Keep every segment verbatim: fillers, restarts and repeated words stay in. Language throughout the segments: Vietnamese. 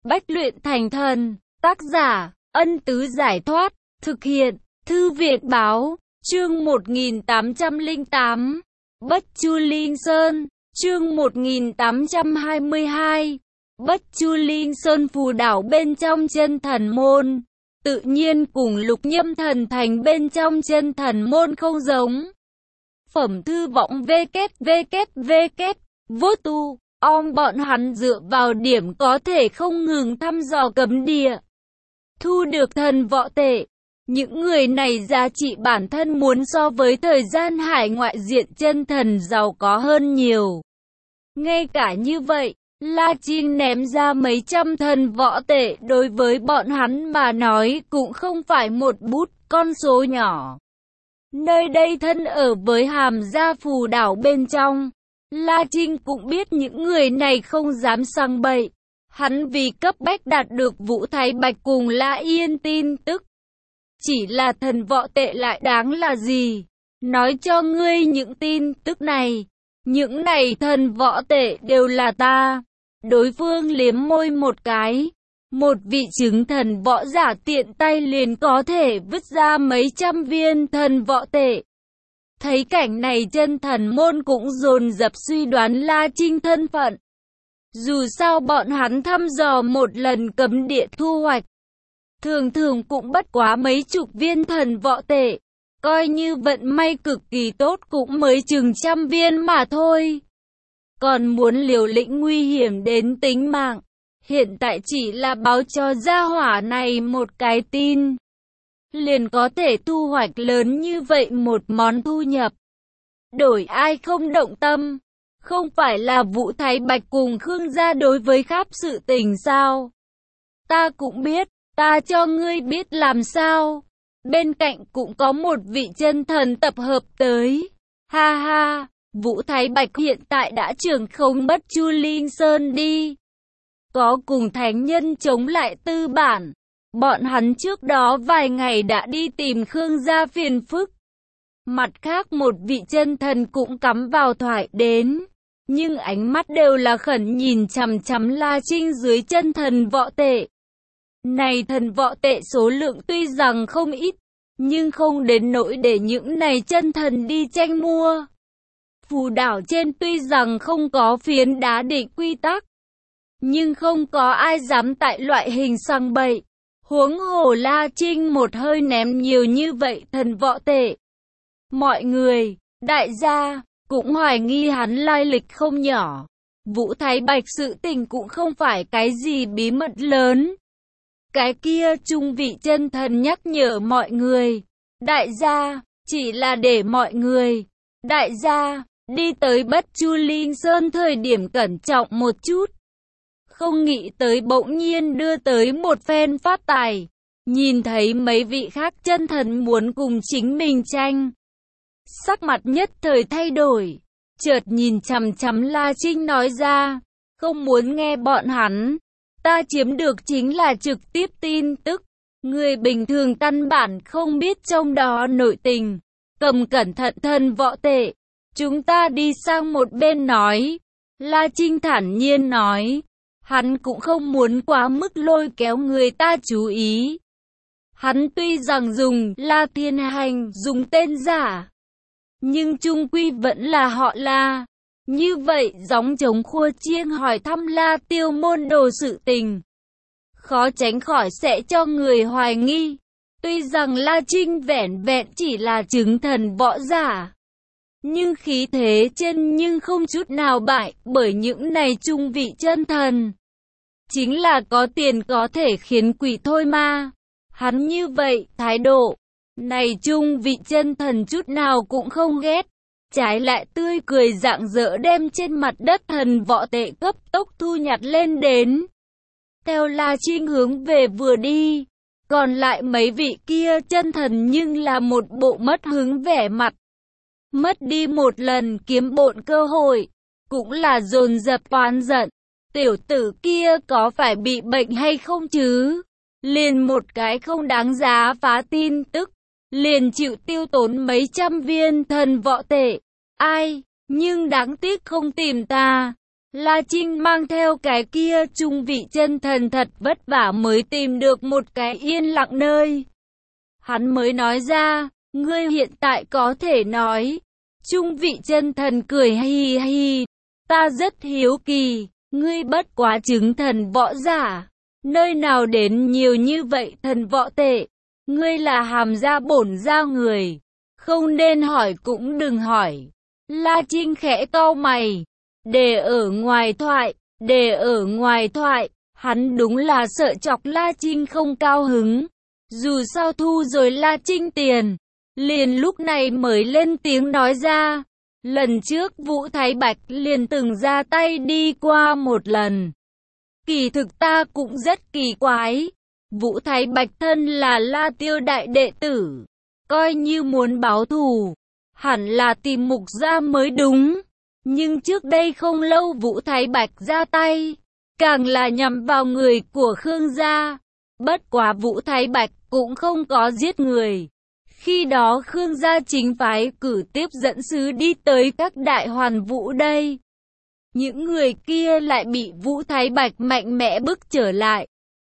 Bách luyện thành thần. Tác giả, Ân Tứ Giải Thoát. Thực hiện, Thư Việt Báo. Chương một nghìn tám trăm lẻ tám. Bất Chu Linh Sơn. Chương một nghìn tám trăm hai mươi hai. Bất Chu Linh Sơn phù đảo bên trong chân thần môn. Tự nhiên cùng Lục Nhâm Thần Thành bên trong chân thần môn không giống. Phẩm thư vọng vê kép vê kép vê kép, vô tu, om bọn hắn dựa vào điểm có thể không ngừng thăm dò cấm địa. Thu được thần võ tệ. Những người này giá trị bản thân muốn so với thời gian hải ngoại diện chân thần giàu có hơn nhiều. Ngay cả như vậy, La Trinh ném ra mấy trăm thần võ tệ đối với bọn hắn mà nói cũng không phải một bút con số nhỏ. Nơi đây thân ở với Hàm Gia phù đảo bên trong, La Trinh cũng biết những người này không dám sang bậy. Hắn vì cấp bách đạt được Vũ Thái Bạch cùng La Yên tin tức. Chỉ là thần võ tệ lại đáng là gì? Nói cho ngươi những tin tức này. Những này thần võ tệ đều là ta. Đối phương liếm môi một cái. Một vị chứng thần võ giả tiện tay liền có thể vứt ra mấy trăm viên thần võ tệ. Thấy cảnh này chân thần môn cũng dồn dập suy đoán La Trinh thân phận. Dù sao bọn hắn thăm dò một lần cấm địa thu hoạch. Thường thường cũng bất quá mấy chục viên thần võ tệ. Coi như vận may cực kỳ tốt cũng mới chừng trăm viên mà thôi. Còn muốn liều lĩnh nguy hiểm đến tính mạng. Hiện tại chỉ là báo cho gia hỏa này một cái tin. Liền có thể thu hoạch lớn như vậy một món thu nhập. Đổi ai không động tâm. Không phải là Vũ Thái Bạch cùng Khương gia đối với khắp sự tình sao? Ta cũng biết, ta cho ngươi biết làm sao. Bên cạnh cũng có một vị chân thần tập hợp tới. Ha ha, Vũ Thái Bạch hiện tại đã trưởng khống Bất Chu Linh Sơn đi. Có cùng thánh nhân chống lại tư bản. Bọn hắn trước đó vài ngày đã đi tìm Khương gia phiền phức. Mặt khác một vị chân thần cũng cắm vào thoại đến. Nhưng ánh mắt đều là khẩn nhìn chằm chằm La Trinh dưới chân thần võ tệ. Này thần võ tệ số lượng tuy rằng không ít, nhưng không đến nỗi để những này chân thần đi tranh mua. Phù đảo trên tuy rằng không có phiến đá định quy tắc, nhưng không có ai dám tại loại hình sang bậy. Huống hồ La Trinh một hơi ném nhiều như vậy thần võ tệ. Mọi người, đại gia, cũng hoài nghi hắn lai lịch không nhỏ. Vũ Thái Bạch sự tình cũng không phải cái gì bí mật lớn. Cái kia trung vị chân thần nhắc nhở mọi người. Đại gia, chỉ là để mọi người. Đại gia, đi tới Bất Chu Linh Sơn thời điểm cẩn trọng một chút. Không nghĩ tới bỗng nhiên đưa tới một phen phát tài. Nhìn thấy mấy vị khác chân thần muốn cùng chính mình tranh. Sắc mặt nhất thời thay đổi. Chợt nhìn chằm chằm La Trinh nói ra. Không muốn nghe bọn hắn. Ta chiếm được chính là trực tiếp tin tức. Người bình thường căn bản không biết trong đó nội tình. Cầm cẩn thận thần võ tệ. Chúng ta đi sang một bên nói. La Trinh thản nhiên nói. Hắn cũng không muốn quá mức lôi kéo người ta chú ý. Hắn tuy rằng dùng La Thiên Hành dùng tên giả. Nhưng chung quy vẫn là họ La. Như vậy gióng trống khua chiêng hỏi thăm La Tiêu môn đồ sự tình. Khó tránh khỏi sẽ cho người hoài nghi. Tuy rằng La Trinh vẻn vẹn chỉ là chứng thần võ giả. Nhưng khí thế trên nhưng không chút nào bại bởi những này trung vị chân thần. Chính là có tiền có thể khiến quỷ thôi ma. Hắn như vậy, thái độ này trung vị chân thần chút nào cũng không ghét. Trái lại tươi cười rạng rỡ đem trên mặt đất thần võ tệ cấp tốc thu nhặt lên đến. Theo La Trinh hướng về vừa đi. Còn lại mấy vị kia chân thần nhưng là một bộ mất hứng vẻ mặt. Mất đi một lần kiếm bộn cơ hội. Cũng là dồn dập oán giận. Tiểu tử kia có phải bị bệnh hay không chứ? Liền một cái không đáng giá phá tin tức. Liền chịu tiêu tốn mấy trăm viên thần võ tệ. Ai? Nhưng đáng tiếc không tìm ta. La Trinh mang theo cái kia trung vị chân thần thật vất vả mới tìm được một cái yên lặng nơi. Hắn mới nói ra, ngươi hiện tại có thể nói. Trung vị chân thần cười hi hi, ta rất hiếu kỳ, ngươi bất quá chứng thần võ giả. Nơi nào đến nhiều như vậy thần võ tệ, ngươi là hàm gia bổn gia người. Không nên hỏi cũng đừng hỏi. La Trinh khẽ cau mày. Để ở ngoài thoại, để ở ngoài thoại, hắn đúng là sợ chọc La Trinh không cao hứng. Dù sao thu rồi La Trinh tiền, liền lúc này mới lên tiếng nói ra. Lần trước Vũ Thái Bạch liền từng ra tay đi qua một lần. Kỳ thực ta cũng rất kỳ quái. Vũ Thái Bạch thân là La Tiêu đại đệ tử, coi như muốn báo thù, hẳn là tìm Mục gia mới đúng. Nhưng trước đây không lâu Vũ Thái Bạch ra tay, càng là nhằm vào người của Khương gia. Bất quá Vũ Thái Bạch cũng không có giết người. Khi đó Khương gia chính phái cử tiếp dẫn sứ đi tới các đại hoàn vũ đây. Những người kia lại bị Vũ Thái Bạch mạnh mẽ bức trở lại.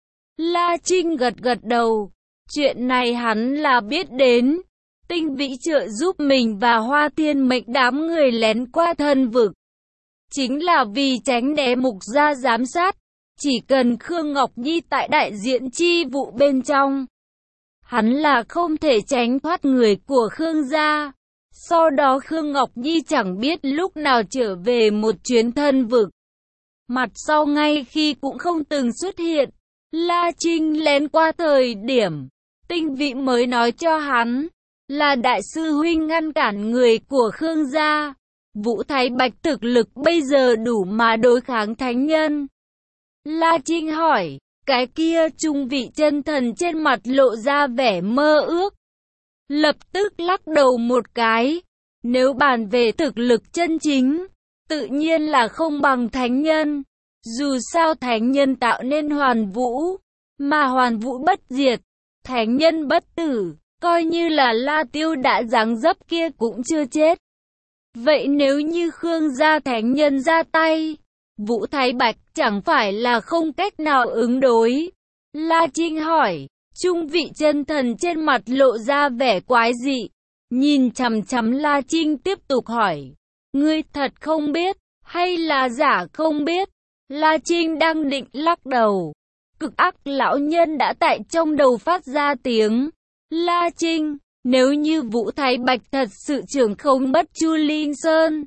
La Trinh gật gật đầu. Chuyện này hắn là biết đến. Tinh Vĩ trợ giúp mình và Hoa Thiên Mệnh đám người lén qua thân vực, chính là vì tránh né Mục gia giám sát. Chỉ cần Khương Ngọc Nhi tại đại diện chi vụ bên trong, hắn là không thể tránh thoát người của Khương gia. Sau đó Khương Ngọc Nhi chẳng biết lúc nào trở về một chuyến thân vực. Mặt sau ngay khi cũng không từng xuất hiện. La Trinh lén qua thời điểm, Tinh Vĩ mới nói cho hắn, là đại sư huynh ngăn cản người của Khương gia. Vũ Thái Bạch thực lực bây giờ đủ mà đối kháng thánh nhân. La Trinh hỏi, cái kia trung vị chân thần trên mặt lộ ra vẻ mơ ước. Lập tức lắc đầu một cái. Nếu bàn về thực lực chân chính, tự nhiên là không bằng thánh nhân. Dù sao thánh nhân tạo nên hoàn vũ, mà hoàn vũ bất diệt, thánh nhân bất tử. Coi như là La Tiêu đã giáng dấp kia cũng chưa chết. Vậy nếu như Khương gia thánh nhân ra tay, Vũ Thái Bạch chẳng phải là không cách nào ứng đối? La Trinh hỏi. Trung vị chân thần trên mặt lộ ra vẻ quái dị, nhìn chằm chằm La Trinh tiếp tục hỏi. Ngươi thật không biết, hay là giả không biết? La Trinh đang định lắc đầu. Cực ác lão nhân đã tại trong đầu phát ra tiếng. La Trinh, nếu như Vũ Thái Bạch thật sự trưởng không bất Chu Linh Sơn,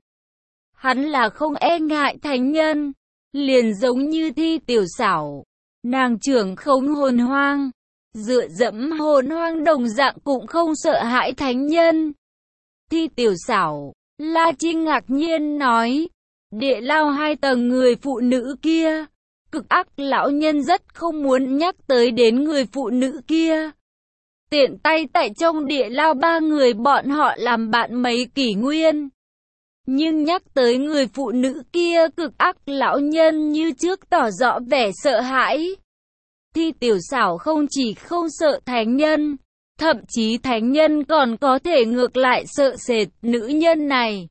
hắn là không e ngại thánh nhân, liền giống như Thi Tiểu Xảo, nàng trưởng không hồn hoang, dựa dẫm hồn hoang đồng dạng cũng không sợ hãi thánh nhân. Thi Tiểu Xảo, La Trinh ngạc nhiên nói, địa lao hai tầng người phụ nữ kia, cực ác lão nhân rất không muốn nhắc tới đến người phụ nữ kia. Tiện tay tại trong địa lao ba người bọn họ làm bạn mấy kỷ nguyên. Nhưng nhắc tới người phụ nữ kia cực ác lão nhân như trước tỏ rõ vẻ sợ hãi. Thi Tiểu Xảo không chỉ không sợ thánh nhân, thậm chí thánh nhân còn có thể ngược lại sợ sệt nữ nhân này.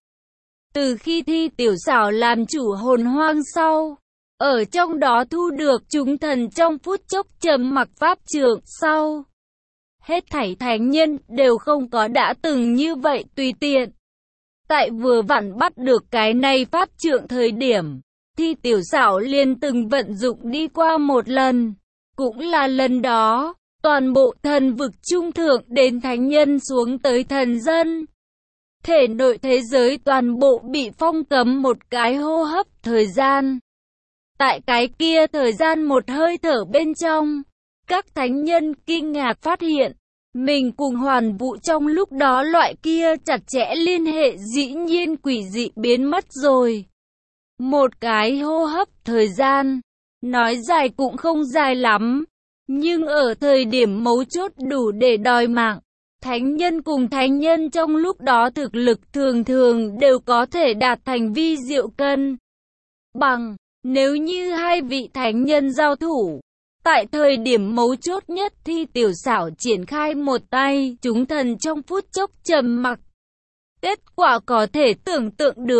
Từ khi Thi Tiểu Xảo làm chủ hồn hoang sau, ở trong đó thu được chúng thần trong phút chốc trầm mặc pháp trượng sau, hết thảy thánh nhân đều không có đã từng như vậy tùy tiện. Tại vừa vặn bắt được cái này pháp trượng thời điểm, Thi Tiểu Xảo liền từng vận dụng đi qua một lần. Cũng là lần đó, toàn bộ thần vực trung thượng đến thánh nhân xuống tới thần dân. Thể nội thế giới toàn bộ bị phong cấm một cái hô hấp thời gian. Tại cái kia thời gian một hơi thở bên trong, các thánh nhân kinh ngạc phát hiện, mình cùng hoàn vũ trong lúc đó loại kia chặt chẽ liên hệ dĩ nhiên quỷ dị biến mất rồi. Một cái hô hấp thời gian, nói dài cũng không dài lắm, nhưng ở thời điểm mấu chốt đủ để đòi mạng. Thánh nhân cùng thánh nhân trong lúc đó thực lực thường thường đều có thể đạt thành vi diệu cân bằng. Nếu như hai vị thánh nhân giao thủ, tại thời điểm mấu chốt nhất Thi Tiểu Xảo triển khai một tay, chúng thần trong phút chốc trầm mặc. Kết quả có thể tưởng tượng được,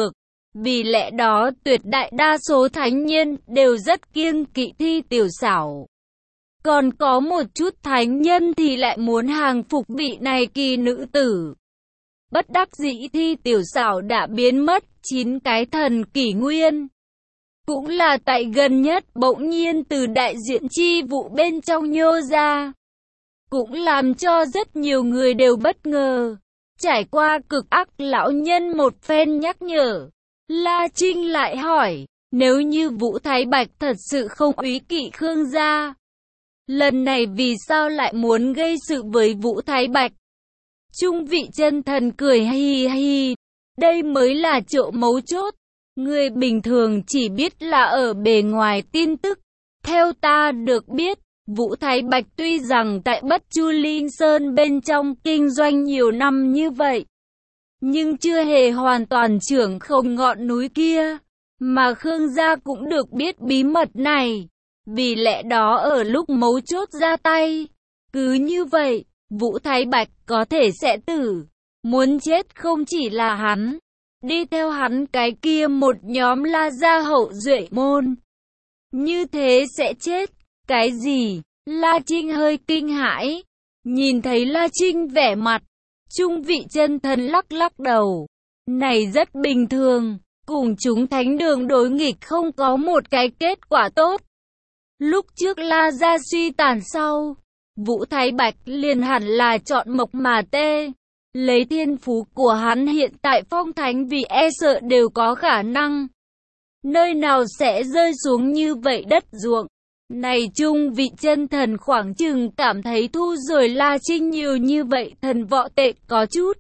Vì lẽ đó tuyệt đại đa số thánh nhân đều rất kiêng kỵ Thi Tiểu Xảo. Còn có một chút thánh nhân thì lại muốn hàng phục vị này kỳ nữ tử. Bất đắc dĩ Thi Tiểu Xảo đã biến mất chín cái thần kỷ nguyên. Cũng là tại gần nhất bỗng nhiên từ đại diện chi vụ bên trong nhô ra. Cũng làm cho rất nhiều người đều bất ngờ. Trải qua cực ác lão nhân một phen nhắc nhở, La Trinh lại hỏi, nếu như Vũ Thái Bạch thật sự không úy kỵ Khương gia, lần này vì sao lại muốn gây sự với Vũ Thái Bạch? Trung vị chân thần cười hi hi, đây mới là chỗ mấu chốt. Người bình thường chỉ biết là ở bề ngoài tin tức. Theo ta được biết, Vũ Thái Bạch tuy rằng tại Bất Chu Linh Sơn bên trong kinh doanh nhiều năm như vậy, nhưng chưa hề hoàn toàn trưởng không ngọn núi kia, mà Khương gia cũng được biết bí mật này. Vì lẽ đó ở lúc mấu chốt ra tay, cứ như vậy, Vũ Thái Bạch có thể sẽ tử. Muốn chết không chỉ là hắn, đi theo hắn cái kia một nhóm La gia hậu duệ môn. Như thế sẽ chết. Cái gì? La Trinh hơi kinh hãi. Nhìn thấy La Trinh vẻ mặt, Trung vị chân thần lắc lắc đầu. Này rất bình thường, cùng chúng thánh đường đối nghịch không có một cái kết quả tốt. Lúc trước La gia suy tàn sau, Vũ Thái Bạch liền hẳn là chọn mộc mà tê. Lấy thiên phú của hắn hiện tại phong thánh vì e sợ đều có khả năng. Nơi nào sẽ rơi xuống như vậy đất ruộng. Này Trung vị chân thần khoảng chừng cảm thấy thu rồi La Trinh nhiều như vậy thần võ tệ có chút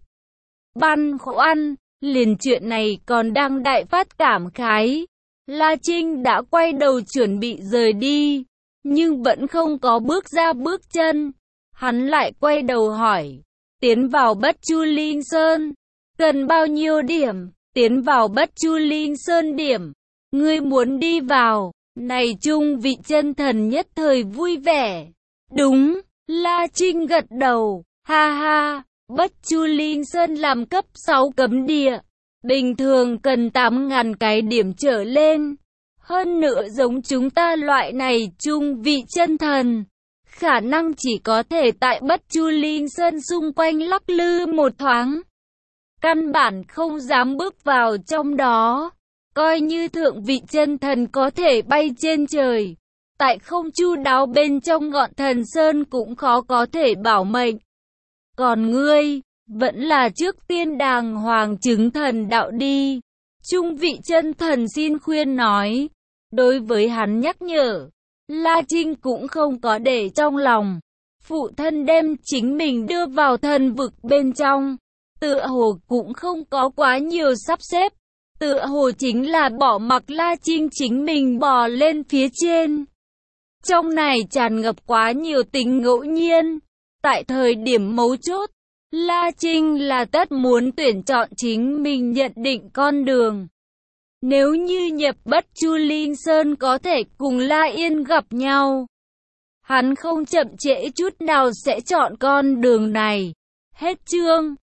băn khoăn. Liền chuyện này còn đang đại phát cảm khái. La Trinh đã quay đầu chuẩn bị rời đi, nhưng vẫn không có bước ra bước chân. Hắn lại quay đầu hỏi, tiến vào Bất Chu Linh Sơn, cần bao nhiêu điểm? Tiến vào Bất Chu Linh Sơn điểm, ngươi muốn đi vào? Này Trung vị chân thần nhất thời vui vẻ. Đúng, La Trinh gật đầu, ha ha, Bất Chu Linh Sơn làm cấp sáu cấm địa, bình thường cần tám ngàn cái điểm trở lên. Hơn nữa giống chúng ta loại này Trung vị chân thần, khả năng chỉ có thể tại Bất Chu Linh Sơn xung quanh lắc lư một thoáng. Căn bản không dám bước vào trong đó. Coi như thượng vị chân thần có thể bay trên trời, tại không chu đáo bên trong ngọn thần sơn cũng khó có thể bảo mệnh. Còn ngươi, vẫn là trước tiên đàng hoàng chứng thần đạo đi. Trung vị chân thần xin khuyên nói. Đối với hắn nhắc nhở, La Trinh cũng không có để trong lòng. Phụ thân đem chính mình đưa vào thần vực bên trong, tựa hồ cũng không có quá nhiều sắp xếp. Tựa hồ chính là bỏ mặc La Trinh chính mình bò lên phía trên. Trong này tràn ngập quá nhiều tình ngẫu nhiên. Tại thời điểm mấu chốt, La Trinh là tất muốn tuyển chọn chính mình nhận định con đường. Nếu như nhập Bất Chu Linh Sơn có thể cùng La Yên gặp nhau, hắn không chậm trễ chút nào sẽ chọn con đường này. Hết chương.